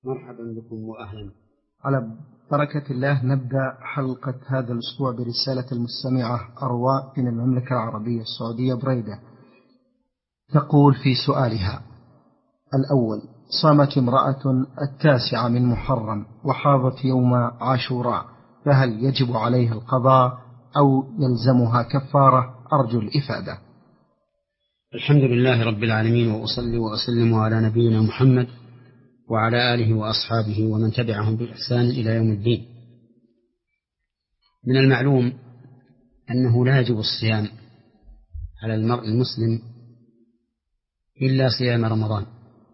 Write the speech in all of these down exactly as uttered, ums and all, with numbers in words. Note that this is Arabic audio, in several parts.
مرحبا بكم وأهلا. على بركة الله نبدأ حلقة هذا الأسبوع برسالة المستمعة أرواء من المملكة العربية السعودية بريدة، تقول في سؤالها الأول: صامت امرأة التاسعة من محرم وحاضت يوم عاشوراء، فهل يجب عليها القضاء أو يلزمها كفارة؟ أرجو الإفادة. الحمد لله رب العالمين، وأصلي وأسلم على نبينا محمد وعلى آله وأصحابه ومن تبعهم بإحسان إلى يوم الدين. من المعلوم أنه لا يجب الصيام على المرء المسلم إلا صيام رمضان،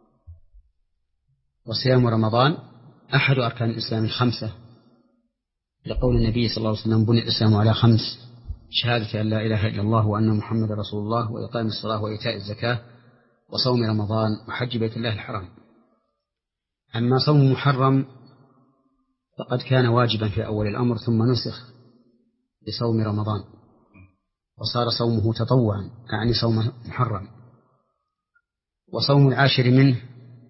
وصيام رمضان أحد أركان الإسلام الخمسة، لقول النبي صلى الله عليه وسلم: بني الإسلام على خمس: شهادة أن لا إله إلا الله وأن محمد رسول الله، وإقام الصلاة وإيتاء الزكاة وصوم رمضان وحج بيت الله الحرام. أما صوم محرم فقد كان واجبا في أول الأمر ثم نسخ بصوم رمضان وصار صومه تطوعا، يعني صوم محرم. وصوم العاشر منه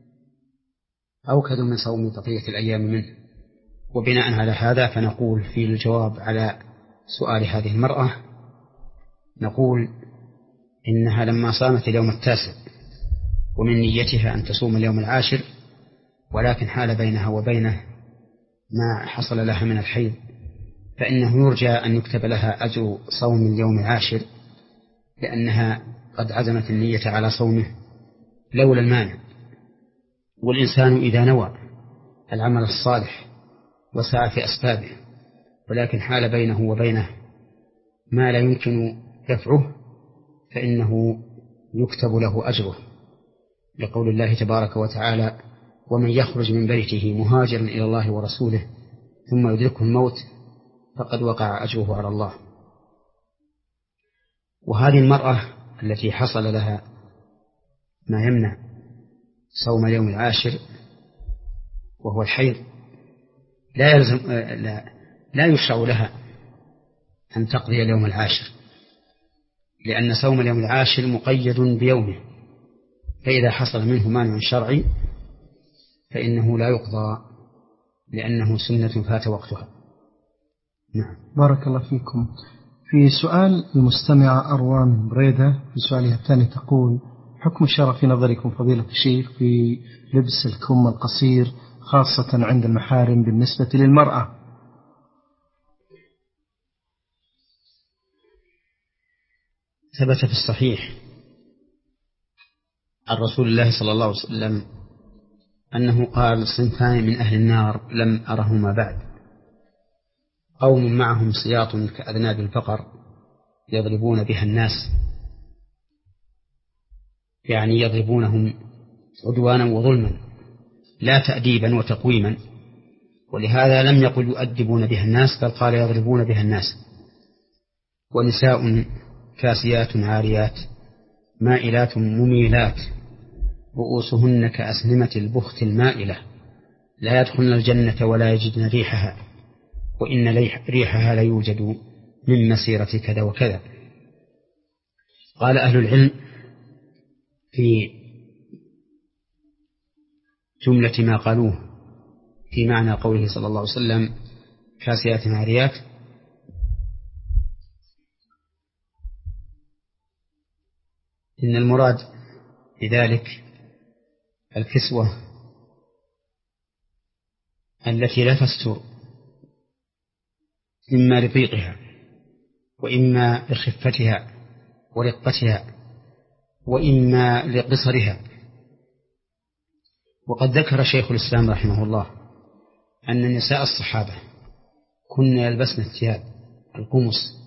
أوكد من صوم بقية الأيام منه. وبناء على هذا فنقول في الجواب على سؤال هذه المرأة، نقول إنها لما صامت اليوم التاسع ومن نيتها أن تصوم اليوم العاشر، ولكن حال بينها وبينه ما حصل لها من الحيض، فإنه يرجى أن يكتب لها أجر صوم اليوم العاشر، لأنها قد عزمت النية على صومه لولا المانع. والإنسان إذا نوى العمل الصالح وسعى في أسبابه، ولكن حال بينه وبينه ما لا يمكن دفعه، فإنه يكتب له أجره، لقول الله تبارك وتعالى: ومن يخرج من بيته مهاجرا إلى الله ورسوله ثم يدركه الموت فقد وقع أجره على الله. وهذه المرأة التي حصل لها ما يمنع صوم اليوم العاشر وهو الحيض، لا يلزم لا, لا يشرع لها أن تقضي اليوم العاشر، لأن صوم اليوم العاشر مقيد بيومه، فإذا حصل منه مانع شرعي فإنه لا يقضى، لأنه سنة فات وقتها. نعم. بارك الله فيكم. في سؤال المستمعة أروان بريدة في سؤالها الثاني تقول: حكم الشرع في نظركم فضيلة الشيخ في لبس الكم القصير خاصة عند المحارم بالنسبة للمرأة؟ ثبت في الصحيح عن رسول الله صلى الله عليه وسلم أنه قال: صنفان من أهل النار لم أرهما بعد: قوم معهم سياط كأذناب البقر يضربون بها الناس، يعني يضربونهم عدوانا وظلما لا تأديبا وتقويما، ولهذا لم يقل يؤدبون بها الناس، بل قال يضربون بها الناس. ونساء كاسيات عاريات مائلات مميلات رؤوسهن كأسنمة البخت المائلة لا يدخلن الجنة ولا يجدن ريحها، وإن ريحها لا يوجد من مسيرة كذا وكذا. قال أهل العلم في جملة ما قالوه في معنى قوله صلى الله عليه وسلم كاسيات عاريات: إن المراد بذلك الكسوة التي لا تستر، إما لضيقها وإما لخفتها ورقتها وإما لقصرها. وقد ذكر شيخ الإسلام رحمه الله أن نساء الصحابة كن يلبسن الثياب القمص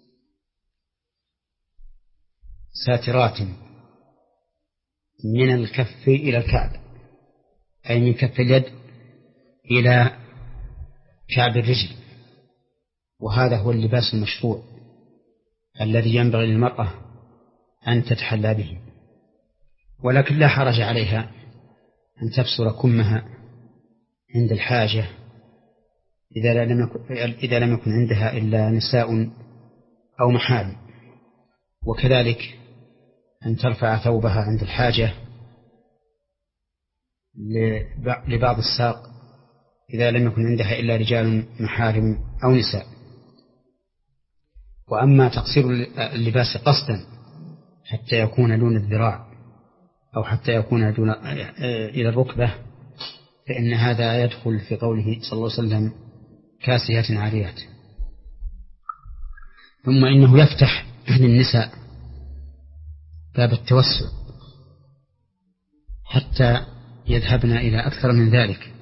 ساترات من الكف إلى الكعب، أي من كف اليد إلى كعب الرجل، وهذا هو اللباس المشروع الذي ينبغي للمرأة أن تتحلى به. ولكن لا حرج عليها أن تبصر كمها عند الحاجة إذا لم يكن, إذا لم يكن عندها إلا نساء أو محارم، وكذلك أن ترفع ثوبها عند الحاجة لبعض الساق إذا لم يكن عندها إلا رجال محارم أو نساء. وأما تقصير اللباس قصدا حتى يكون دون الذراع أو حتى يكون دون إلى الركبة فإن هذا يدخل في قوله صلى الله عليه وسلم كاسيات عاريات. ثم إنه يفتح للنساء باب التوسع حتى يذهبن إلى أكثر من ذلك،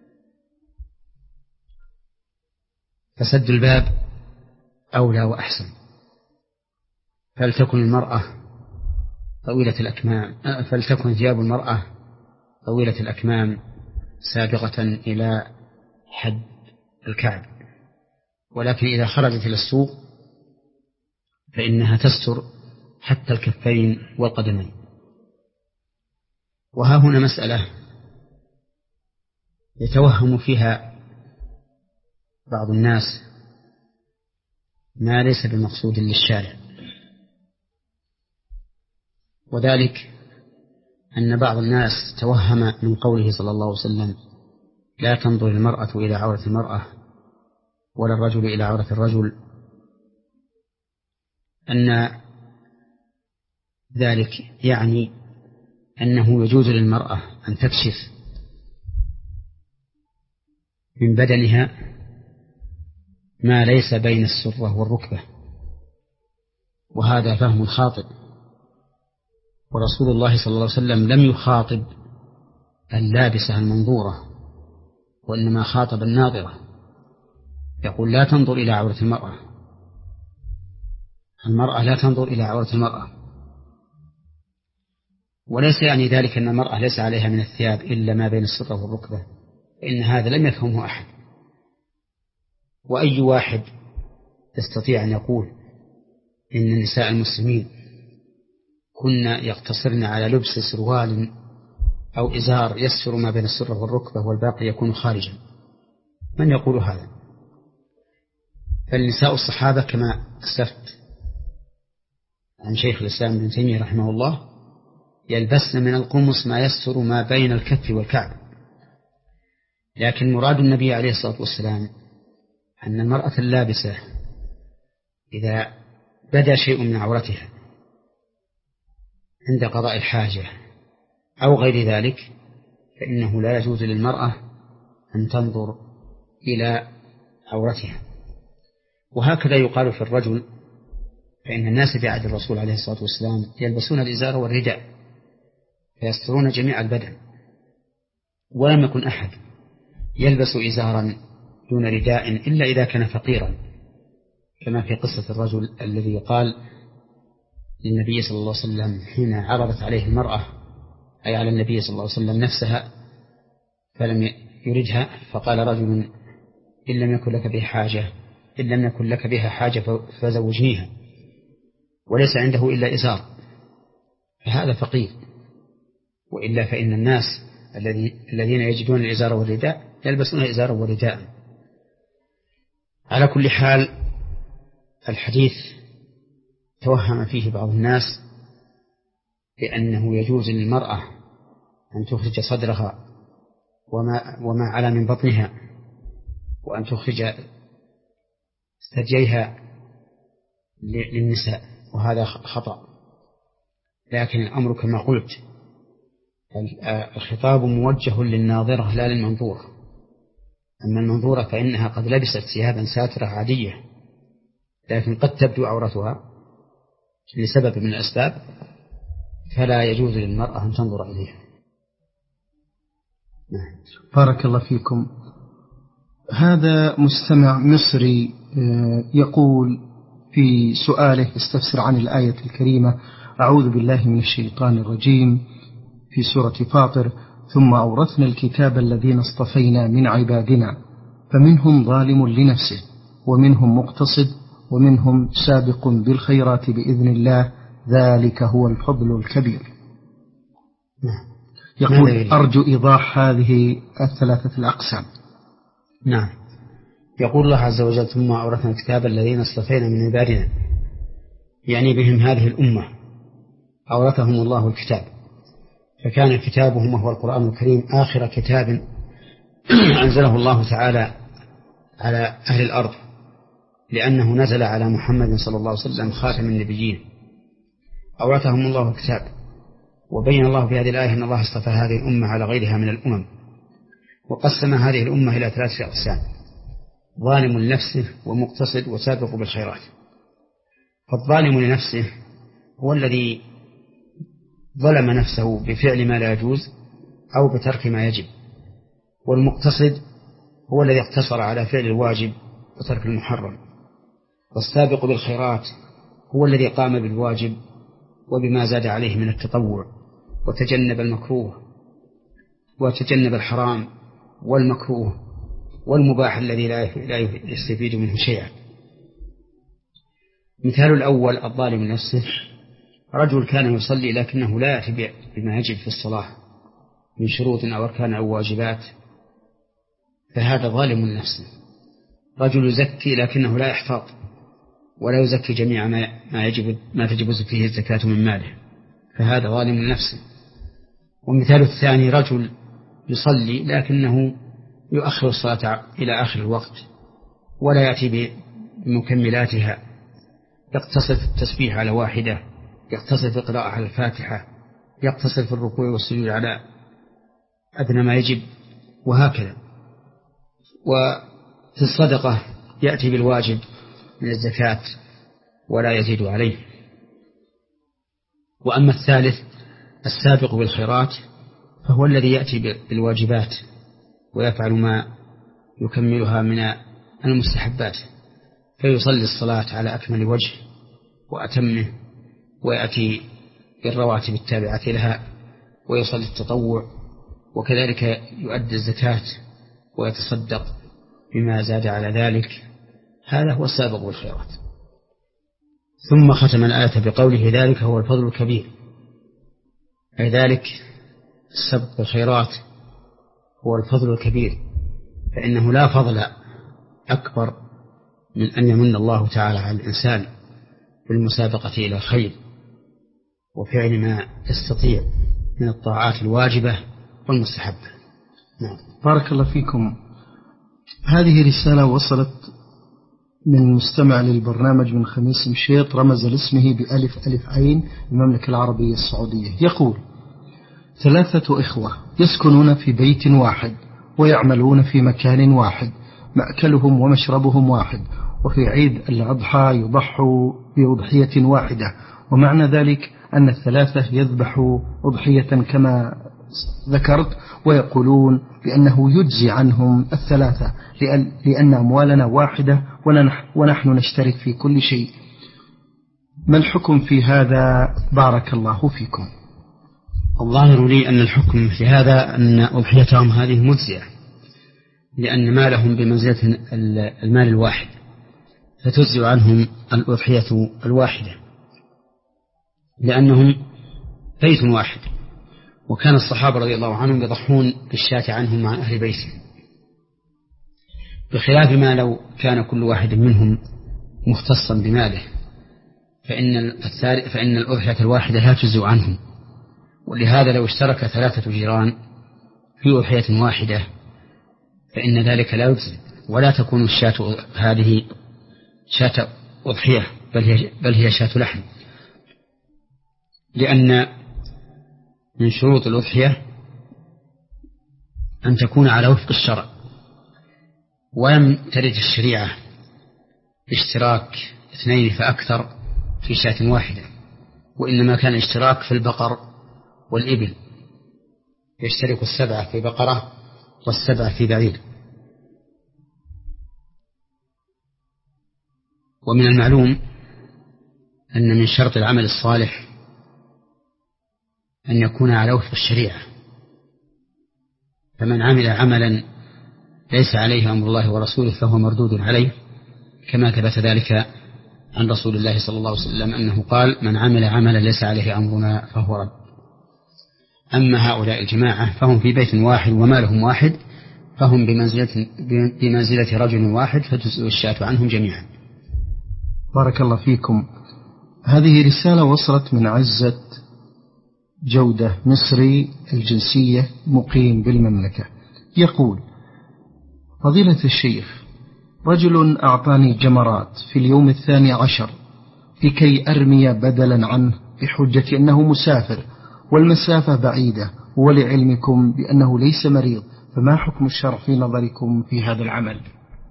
فسد الباب أولى وأحسن. فلتكن المرأة طويلة الأكمام فلتكن ثياب المرأة طويلة الأكمام سابقة إلى حد الكعب، ولكن إذا خرجت إلى السوق فإنها تستر حتى الكفين والقدمين. وها هنا مسألة يتوهم فيها بعض الناس ما ليس بمقصود للشارع، وذلك أن بعض الناس توهم من قوله صلى الله عليه وسلم لا تنظر المرأة إلى عورة المرأة ولا الرجل إلى عورة الرجل أن ذلك يعني أنه يجوز للمرأة أن تكشف من بدنها ما ليس بين السرة والركبة، وهذا فهم خاطئ. ورسول الله صلى الله عليه وسلم لم يخاطب اللابسة المنظورة وإنما خاطب الناظرة، يقول لا تنظر إلى عورة المرأة، المرأة لا تنظر إلى عورة المرأة. وليس يعني ذلك أن المرأة ليس عليها من الثياب إلا ما بين السرة والركبة، إن هذا لم يفهمه أحد. وأي واحد يستطيع أن يقول إن النساء المسلمين كنا يقتصرن على لبس سروال أو إزار يستر ما بين السرة والركبة والباقي يكون خارجا؟ من يقول هذا؟ فالنساء الصحابة كما أسلفت عن شيخ الإسلام ابن تيمية رحمه الله يلبسن من القمص ما يستر ما بين الكف والكعب. لكن مراد النبي عليه الصلاة والسلام أن المرأة اللابسة إذا بدا شيء من عورتها عند قضاء الحاجة أو غير ذلك فإنه لا يجوز للمرأة أن تنظر إلى عورتها. وهكذا يقال في الرجل، فإن الناس في عهد الرسول عليه الصلاة والسلام يلبسون الإزار والرداء فيسترون جميع البدن، ولم يكن أحد يلبس إزارا دون رداء إلا إذا كان فقيرا، كما في قصة الرجل الذي قال للنبي صلى الله عليه وسلم حين عرضت عليه المرأة أي على النبي صلى الله عليه وسلم نفسها فلم يردها، فقال رجل إن لم يكن لك بها حاجة إن لم يكن لك بها حاجة فزوجنيها، وليس عنده إلا إزار، فهذا فقير. وإلا فإن الناس الذين يجدون الإزار والرداء يلبسون إزارا ورداء. على كل حال الحديث توهم فيه بعض الناس بأنه يجوز للمرأة أن تخرج صدرها وما, وما على من بطنها وأن تخرج ثدييها للنساء، وهذا خطأ. لكن الأمر كما قلت الخطاب موجه للناظرة لا للمنظور. أما المنظورة فإنها قد لبست ثيابا ساترة عادية لكن قد تبدو عورتها لسبب من الأسباب، فلا يجوز للمرأة أن تنظر إليها. بارك الله فيكم. هذا مستمع مصري يقول في سؤاله استفسر عن الآية الكريمة أعوذ بالله من الشيطان الرجيم في سورة فاطر ثم أورثنا الكتاب الذين اصطفينا من عبادنا فمنهم ظالم لنفسه ومنهم مقتصد ومنهم سابق بالخيرات بإذن الله ذلك هو الفضل الكبير. يقول أرجو إيضاح هذه الثلاثة الأقسام. نعم. يقول الله عز وجل ثم أورثنا الكتاب الذين اصطفينا من عبادنا، يعني بهم هذه الأمة أورثهم الله الكتاب، فكان كتابهم وهو القرآن الكريم آخر كتاب أنزله الله تعالى على أهل الأرض، لأنه نزل على محمد صلى الله عليه وسلم خاتم النبيين. أورثهم الله الكتاب، وبين الله في هذه الآية أن الله اصطفى هذه الأمة على غيرها من الأمم، وقسم هذه الأمة إلى ثلاثة أقسام: ظالم لنفسه ومقتصد وسابق بالخيرات. فالظالم لنفسه هو الذي ظلم نفسه بفعل ما لا يجوز أو بترك ما يجب، والمقتصد هو الذي اقتصر على فعل الواجب وترك المحرم، والسابق بالخيرات هو الذي قام بالواجب وبما زاد عليه من التطوع، وتجنب المكروه وتجنب الحرام والمكروه والمباح الذي لا يستفيد منه شيئا. مثال الأول الظالم لنفسه: رجل كان يصلي لكنه لا يأتي بما يجب في الصلاة من شروط أو أركان أو واجبات، فهذا ظالم لنفسه. رجل يزكي لكنه لا يحفظ ولا يزكي جميع ما يجب ما تجب فيه الزكاة من ماله، فهذا ظالم لنفسه. ومثال الثاني: رجل يصلي لكنه يؤخر الصلاة إلى آخر الوقت ولا يأتي بمكملاتها، يقتصر في التسبيح على واحدة، يقتصر في القراءة على الفاتحة، يقتصر في الركوع والسجود على أدنى ما يجب، وهكذا. وفي الصدقة يأتي بالواجب من الزكاة ولا يزيد عليه. وأما الثالث السابق بالخيرات فهو الذي يأتي بالواجبات ويفعل ما يكملها من المستحبات، فيصلي الصلاة على أكمل وجه وأتمه، ويأتي بالرواتب التابعة لها، ويصلي التطوع، وكذلك يؤدي الزكاة ويتصدق بما زاد على ذلك. هذا هو السابق بالخيرات. ثم ختم الآية بقوله: ذلك هو الفضل الكبير، أي ذلك السبق بالخيرات هو الفضل الكبير، فإنه لا فضل أكبر من أن يمن الله تعالى على الإنسان بالمسابقة إلى الخير وفعل ما يستطيع من الطاعات الواجبة والمستحبة. نعم. بارك الله فيكم. هذه رسالة وصلت من مستمع للبرنامج من خميس مشيط، رمز لاسمه بألف ألف عين، المملكة العربية السعودية. يقول: ثلاثة إخوة يسكنون في بيت واحد ويعملون في مكان واحد، مأكلهم ومشربهم واحد، وفي عيد الأضحى يضحوا بأضحية واحدة، ومعنى ذلك أن الثلاثة يذبحوا أضحية كما ذكرت، ويقولون بأنه يجزي عنهم الثلاثة لأن أموالنا واحدة ونحن نشترك في كل شيء. ما الحكم في هذا؟ بارك الله فيكم. الظاهر لي أن الحكم في هذا أن أضحيتهم هذه مجزئة، لأن مالهم بمنزلة المال الواحد، فتجزئ عنهم الأضحية الواحدة لأنهم بيت واحد. وكان الصحابة رضي الله عنهم يضحون بالشاة عنهم مع أهل بيته، بخلاف ما لو كان كل واحد منهم مختصا بماله، فإن فإن الأضحية الواحدة لا تجزئ عنهم. ولهذا لو اشترك ثلاثة جيران في أضحية واحدة فإن ذلك لا يجزئ، ولا تكون الشاة هذه شاة أضحية بل هي, بل هي شاة لحم، لأن من شروط الأضحية أن تكون على وفق الشرع، ولم ترد الشريعة اشتراك اثنين فأكثر في شاة واحدة، وإنما كان اشتراك في البقر والإبل، يشترك السبعة في بقرة والسبعة في بعير. ومن المعلوم أن من شرط العمل الصالح أن يكون على وفق الشريعة، فمن عمل عملا ليس عليه أمر الله ورسوله فهو مردود عليه، كما ثبت ذلك عن رسول الله صلى الله عليه وسلم أنه قال: من عمل عملا ليس عليه أمرنا فهو رد. أما هؤلاء الجماعة فهم في بيت واحد ومالهم واحد، فهم بمنزلة, بمنزلة رجل واحد، فتجزئ الشاة عنهم جميعا. بارك الله فيكم. هذه رسالة وصلت من عزة جودة مصري الجنسية مقيم بالمملكة، يقول: فضيلة الشيخ، رجل أعطاني جمرات في اليوم الثاني عشر لكي أرمي بدلا عنه بحجة أنه مسافر والمسافة بعيدة، ولعلمكم بأنه ليس مريض، فما حكم الشرع في نظركم في هذا العمل؟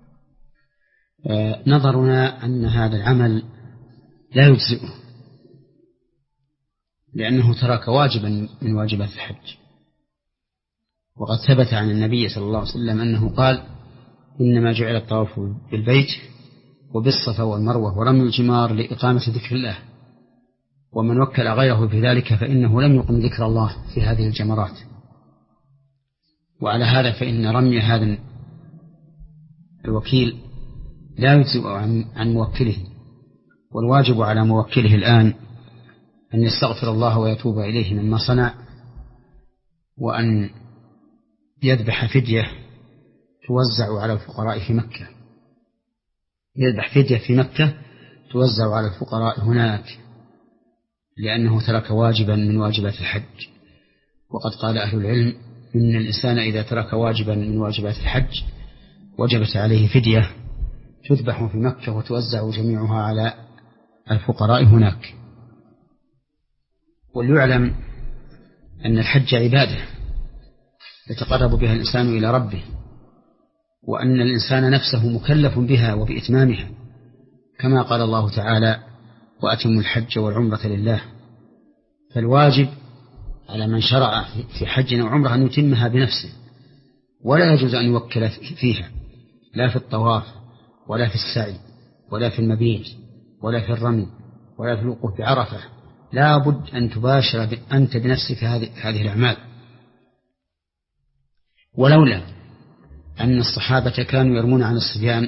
آه نظرنا أن هذا العمل لا يجزئه، لأنه ترك واجبا من واجبات الحج. وقد ثبت عن النبي صلى الله عليه وسلم أنه قال: إنما جعل الطواف بالبيت وبالصفا والمروة ورمي الجمار لإقامة ذكر الله، ومن وكل غيره في ذلك فإنه لم يقم ذكر الله في هذه الجمرات. وعلى هذا فإن رمي هذا الوكيل لا يجزئ عن موكله، والواجب على موكله الآن أن يستغفر الله ويتوب إليه مما صنع، وأن يذبح فدية توزع على الفقراء في مكة، يذبح فدية في مكة توزع على الفقراء هناك، لأنه ترك واجبا من واجبات الحج. وقد قال أهل العلم إن الإنسان إذا ترك واجبا من واجبات الحج وجبت عليه فدية تذبح في مكة وتوزع جميعها على الفقراء هناك. وليعلم أن الحج عبادة يتقرب بها الإنسان إلى ربه، وأن الإنسان نفسه مكلف بها وبإتمامها، كما قال الله تعالى: وأتموا الحج والعمرة لله. فالواجب على من شرع في حج أو عمرة أن يتمها بنفسه، ولا يجوز أن يوكل فيها، لا في الطواف ولا في السعي ولا في المبيت ولا في الرمي ولا في الوقوف بعرفة. لا بد أن تباشر أنت بنفسك هذه الأعمال. ولولا أن الصحابة كانوا يرمون عن الصبيان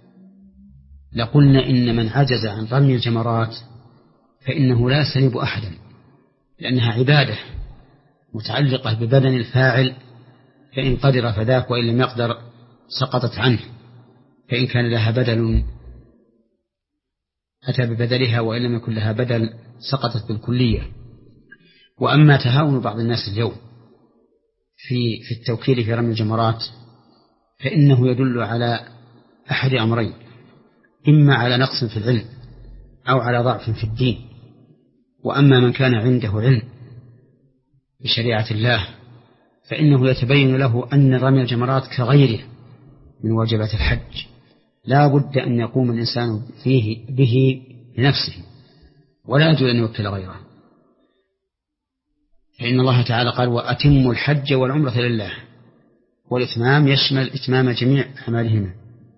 لقلنا إن من عجز عن رمي الجمرات فإنه لا يستنيب أحدا، لأنها عبادة متعلقة ببدن الفاعل، فإن قدر فذاك، وإن لم يقدر سقطت عنه، فإن كان لها بدل أتى ببدلها، وإن لم يكن لها بدل سقطت بالكلية. وأما تهاون بعض الناس اليوم في في التوكيل في رمي الجمرات فإنه يدل على أحد أمرين: إما على نقص في العلم أو على ضعف في الدين. وأما من كان عنده علم بشريعة الله فإنه يتبين له أن رمي الجمرات كغيره من واجبات الحج، لا بد أن يقوم الإنسان فيه به لنفسه، ولا يجوز أن يوكل غيره، فإن الله تعالى قال: وأتموا الحج والعمرة لله، والإتمام يشمل إتمام جميع أعمالهما.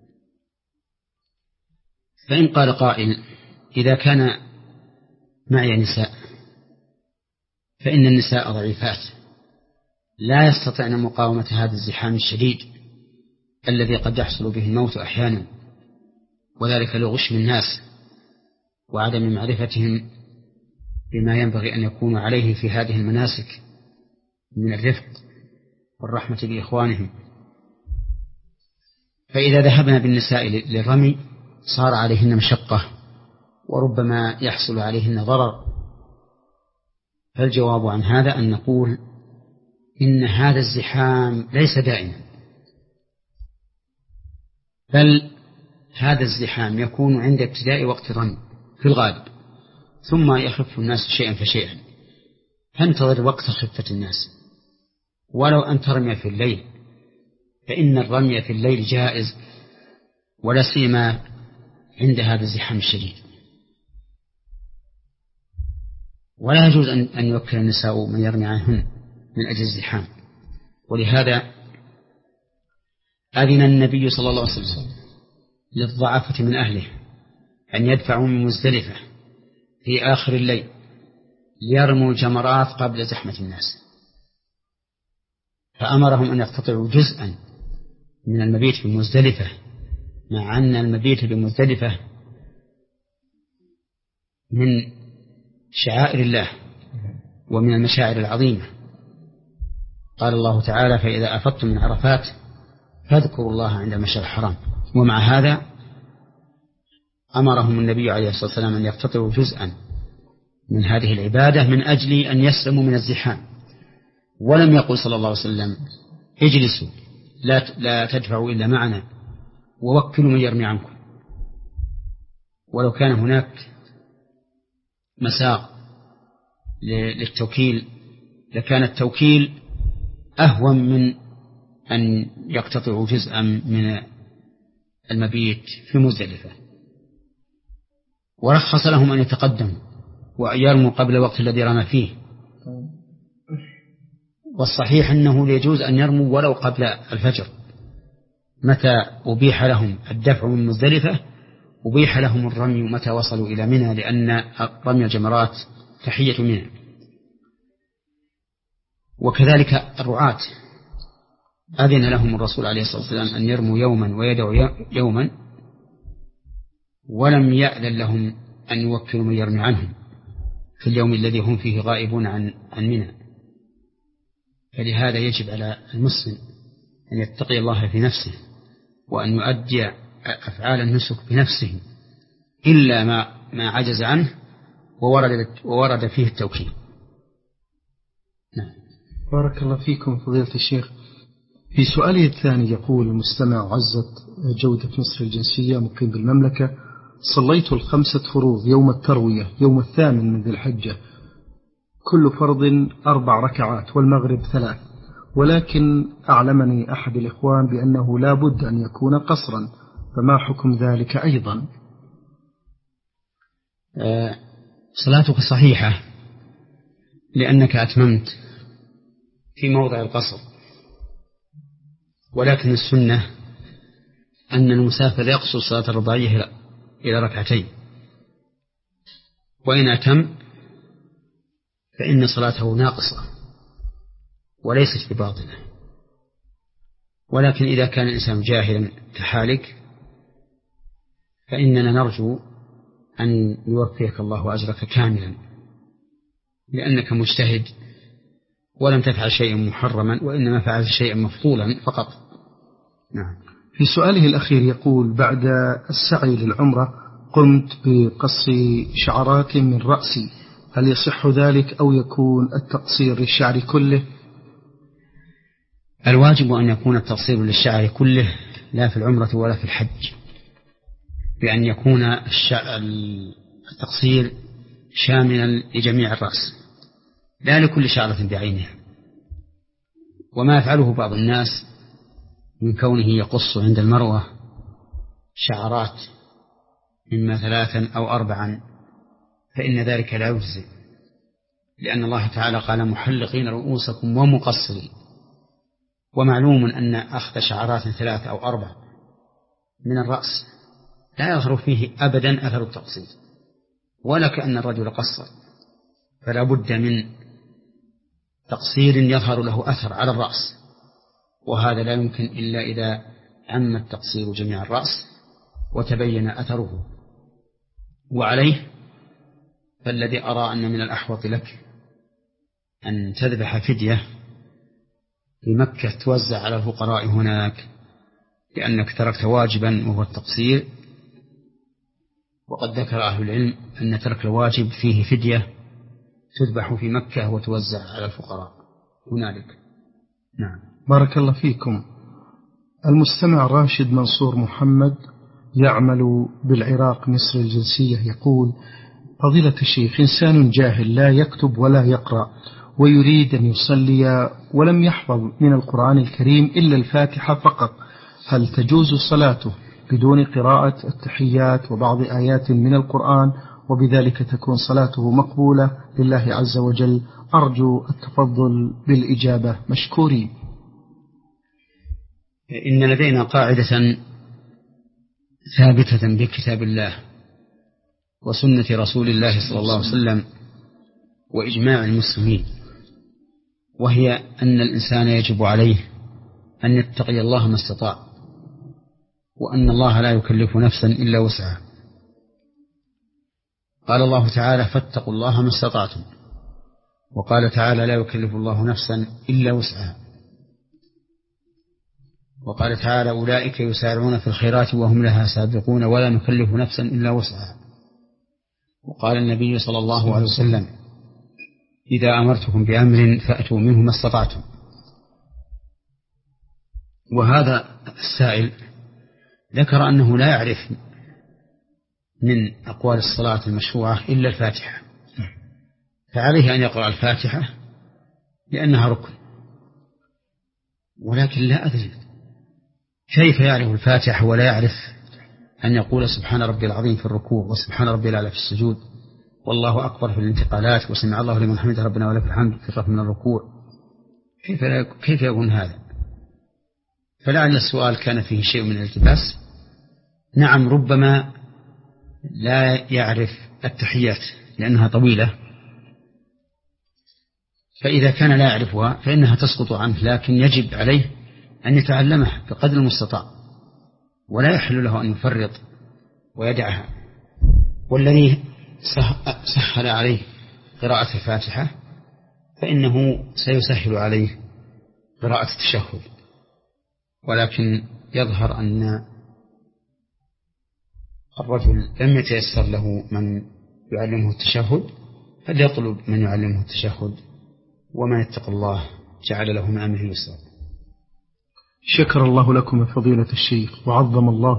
فإن قال قائل: إذا كان معي نساء فإن النساء ضعيفات لا يستطعن مقاومة هذا الزحام الشديد الذي قد يحصل به الموت أحيانا، وذلك لغشم الناس وعدم معرفتهم بما ينبغي أن يكونوا عليه في هذه المناسك من الرفق والرحمة بإخوانهم. فإذا ذهبنا بالنساء للرمي صار عليهن مشقة وربما يحصل عليهن ضرر. فالجواب عن هذا أن نقول إن هذا الزحام ليس دائما، بل هذا الزحام يكون عند ابتداء وقت الرمي في الغالب، ثم يخف الناس شيئا فشيئا، فانتظر وقت خفة الناس. ولو أن ترمي في الليل فإن الرمي في الليل جائز، ولا سيما عند هذا الزحام الشديد. ولا يجوز أن يوكل النساء من يرمي عنهن من أجل الزحام. ولهذا أذن النبي صلى الله عليه وسلم للضعافة من أهله أن يدفعوا من مزدلفة في آخر الليل ليرموا الجمرات قبل زحمة الناس، فأمرهم أن يقتطعوا جزءا من المبيت بمزدلفة، مع أن المبيت بمزدلفة من شعائر الله ومن المشاعر العظيمة. قال الله تعالى: فإذا أفضتم من عرفات فاذكروا الله عند المشعر الحرام. ومع هذا أمرهم النبي عليه الصلاة والسلام أن يقتطعوا جزءا من هذه العبادة من أجل أن يسلموا من الزحام. ولم يقل صلى الله عليه وسلم اجلسوا لا لا تدفعوا إلا معنا ووكلوا من يرمي عنكم. ولو كان هناك مساق للتوكيل لكان التوكيل أهون من أن يقتطعوا جزءا من المبيت في مزدلفة. ورخص لهم أن يتقدموا ويرموا قبل الوقت الذي رمى فيه. والصحيح أنه يجوز أن يرموا ولو قبل الفجر. متى أبيح لهم الدفع من مزدلفة أبيح لهم الرمي متى وصلوا إلى منى، لأن رمي الجمرات تحية منى. وكذلك الرعاة أذن لهم الرسول عليه الصلاة والسلام أن يرموا يوما ويدعوا يوما، ولم يأذن لهم أن يوكلوا من يرمي عنهم في اليوم الذي هم فيه غائبون عن عن منى. فلهذا يجب على المسلم أن يتقي الله في نفسه وأن يؤدي أفعال النسك بنفسه إلا ما ما عجز عنه وورد وورد فيه التوكيل. نعم. بارك الله فيكم فضيلة الشيخ. في سؤاله الثاني يقول المستمع عزت جودة مصر الجنسية مقيم بالمملكة: صليت الخمسة فروض يوم التروية يوم الثامن من ذي الحجة، كل فرض أربع ركعات والمغرب ثلاث، ولكن أعلمني أحد الإخوان بأنه لا بد أن يكون قصرا، فما حكم ذلك أيضا؟ أه صلاتك صحيحة لأنك أتممت في موضع القصر، ولكن السنة أن المسافر يقصر صلاة الرباعية إلى ركعتين، وإن أتم فإن صلاته ناقصة وليست بباطلة. ولكن إذا كان الإنسان جاهلا كحالك فإننا نرجو أن يوفيك الله أجرك كاملا، لأنك مجتهد ولم تفعل شيئا محرما وإنما فعلت شيئا مفضولا فقط. نعم. في سؤاله الأخير يقول: بعد السعي للعمرة قمت بقص شعرات من رأسي، هل يصح ذلك أو يكون التقصير للشعر كله؟ الواجب أن يكون التقصير للشعر كله لا في العمرة ولا في الحج، بأن يكون التقصير شاملا لجميع الرأس لا لكل شعرة بعينها. وما يفعله بعض الناس من كونه يقص عند المروة شعرات إما ثلاثا أو أربعا فإن ذلك لا يجزي، لأن الله تعالى قال: محلقين رؤوسكم ومقصرين. ومعلوم أن أخذ شعرات ثلاث أو أربع من الرأس لا يظهر فيه أبدا أثر التقصير، ولا كأن الرجل قصر، فلا بد من تقصير يظهر له أثر على الرأس، وهذا لا يمكن إلا إذا عم التقصير جميع الرأس وتبين أثره. وعليه فالذي أرى أن من الأحوط لك أن تذبح فدية في مكة توزع على الفقراء هناك، لأنك تركت واجبا وهو التقصير. وقد ذكر أهل العلم أن ترك الواجب فيه فدية تذبح في مكة وتوزع على الفقراء هنالك. نعم. بارك الله فيكم. المستمع راشد منصور محمد يعمل بالعراق مصر الجنسية يقول: فضيلة الشيخ، إنسان جاهل لا يكتب ولا يقرأ ويريد أن يصلي ولم يحفظ من القرآن الكريم إلا الفاتحة فقط، هل تجوز صلاته بدون قراءة التحيات وبعض آيات من القرآن وبذلك تكون صلاته مقبولة لله عز وجل؟ أرجو التفضل بالإجابة مشكورين. إن لدينا قاعدة ثابتة بكتاب الله وسنة رسول الله صلى الله عليه وسلم وإجماع المسلمين، وهي أن الإنسان يجب عليه أن يتقي الله ما استطاع، وأن الله لا يكلف نفسا إلا وسعها. قال الله تعالى: فاتقوا الله ما استطعتم، وقال تعالى: لا يكلف الله نفسا إلا وسعها، وقال تعالى: أولئك يسارعون في الخيرات وهم لها سابقون ولا نكلف نفسا إلا وسعها. وقال النبي صلى الله عليه وسلم إذا أمرتكم بأمر فأتوا منه ما استطعتم. وهذا السائل ذكر أنه لا يعرف من أقوال الصلاة المشروعة إلا الفاتحة، فعليه أن يقرأ الفاتحة لأنها ركن، ولكن لا أدري كيف يعرف الفاتحة ولا يعرف أن يقول سبحان ربي العظيم في الركوع وسبحان ربي الأعلى في السجود والله أكبر في الانتقالات وسمع الله لمن حمده ربنا ولك الحمد في الرفع من الركوع. كيف كيف يكون هذا؟ فلعل السؤال كان فيه شيء من الالتباس. نعم، ربما لا يعرف التحيات لأنها طويلة، فإذا كان لا يعرفها فإنها تسقط عنه، لكن يجب عليه أن يتعلمها بقدر المستطاع ولا يحل له أن يفرط ويدعها. والذي سهل عليه قراءة الفاتحة فإنه سيسهل عليه قراءة التشهد، ولكن يظهر أن الرجل لم يتيسر له من يعلمه التشهد، فليطلب من يعلمه التشهد، ومن اتقى الله جعل له من أمره يسرا. شكر الله لكم يا فضيلة الشيخ وعظم الله